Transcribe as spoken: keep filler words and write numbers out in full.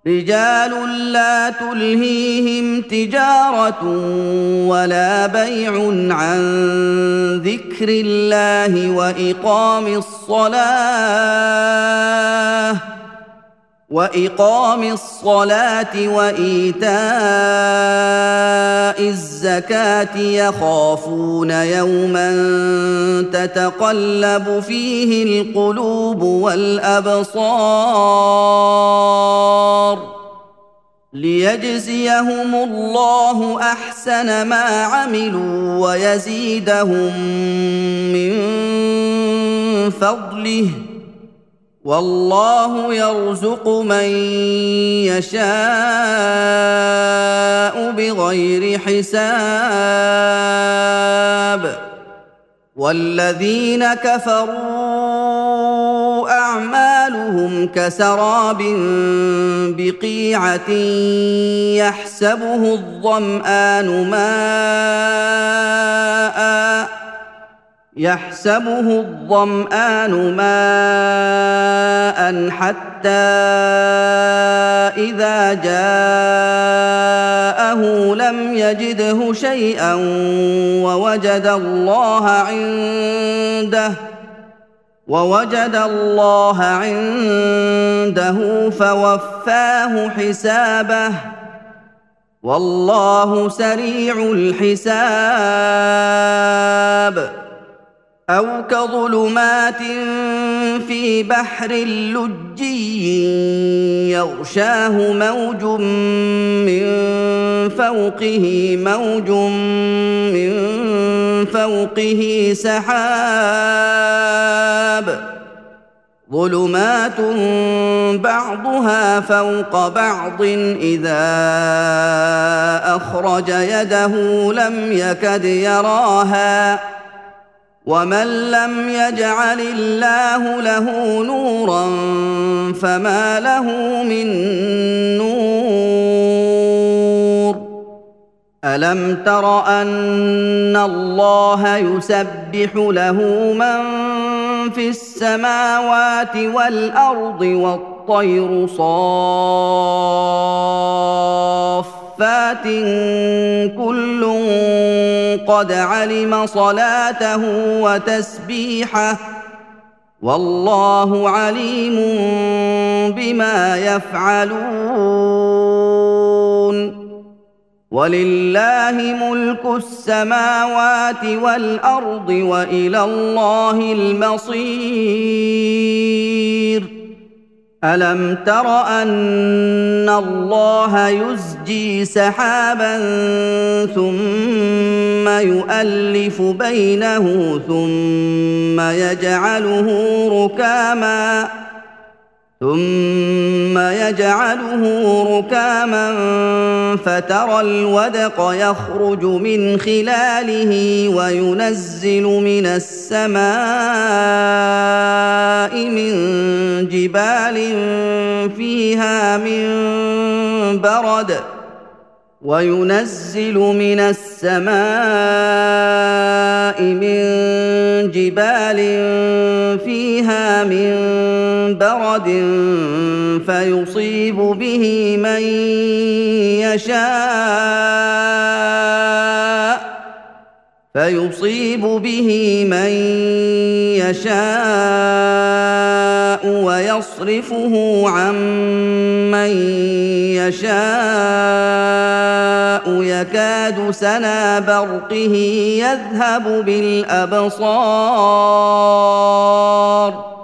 رجال لا تلهيهم تجارة ولا بيع عن ذكر الله وإقام الصلاة وإقام الصلاة وإيتاء الزكاة يخافون يوما تتقلب فيه القلوب والأبصار ليجزيهم الله أحسن ما عملوا ويزيدهم من فضله والله يرزق من يشاء بغير حساب والذين كفروا أعمالهم كسراب بقيعة يحسبه الظمآن ماءً يحسبه الظمآن ماءً حتى إذا جاءه لم يجده شيئا ووجد الله عنده ووجد الله عنده فوفاه حسابه والله سريع الحساب أو كظلمات في بحر لجي يغشاه موج من فوقه موج من فوقه سحاب ظلمات بعضها فوق بعض إذا أخرج يده لم يكد يراها ومن لم يجعل الله له نورا فما له من نور ألم تر أن الله يسبح له من في السماوات والأرض والطير صافات كل قد علم صلاته وتسبيحه والله عليم بما يفعلون ولله ملك السماوات والأرض وإلى الله المصير ألم تر أن الله يزجي سحابا ثم يؤلف بينه ثم يجعله ركاما ثم يجعله ركاما فترى الودق يخرج من خلاله وينزل من السماء من جبال فيها من برد وينزل من السماء من جبال فيها من برد فيصيب به من يشاء فيصيب به من يشاء ويصرفه عن من يشاء يكاد سنا برقه يذهب بالأبصار